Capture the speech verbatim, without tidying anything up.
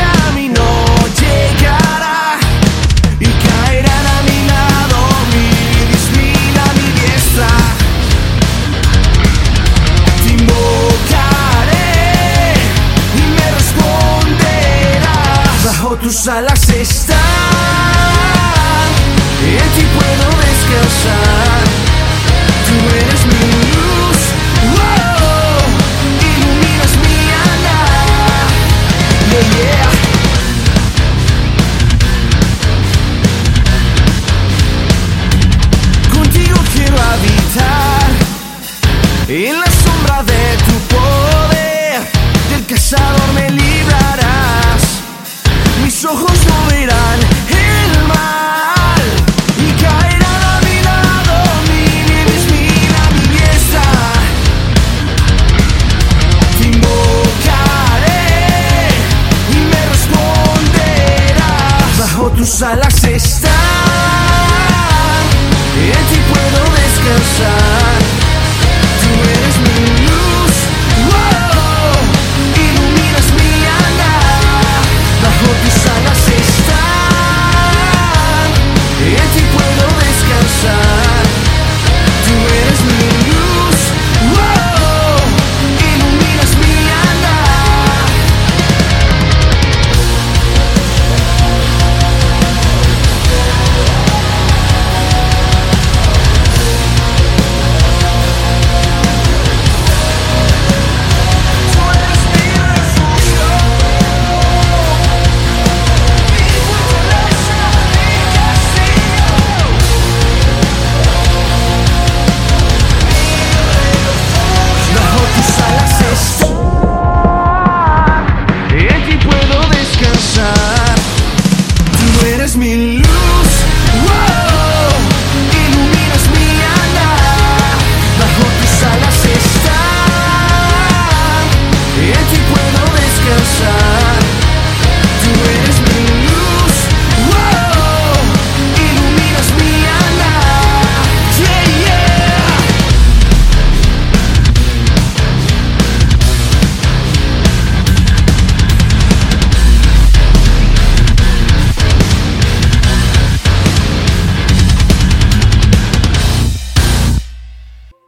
a mí no llegará y caerán a mi lado mi dismina, mi diestra. Te invocaré y me responderás. Bajo tus alas están, en ti puedo descansar. Tú eres mi luz, oh, iluminas mi andar. Yeah, yeah. Contigo quiero habitar, en la sombra de tu poder, del cazador me librarás. Mis ojos no verán el mal y caerán a mi lado mi dismina, mi diestra. Te invocaré y me responderás. Bajo tus alas están, en ti puedo descansar. Tú eres mi luz, oh, iluminas mi andar. Bajo tus alas están, en ti puedo descansar. Tú eres mi luz, oh, iluminas mi andar. Tú eres mi refugio, mi fortaleza, mi castillo, bajo tus alas están, en ti puedo descansar. Tú eres mi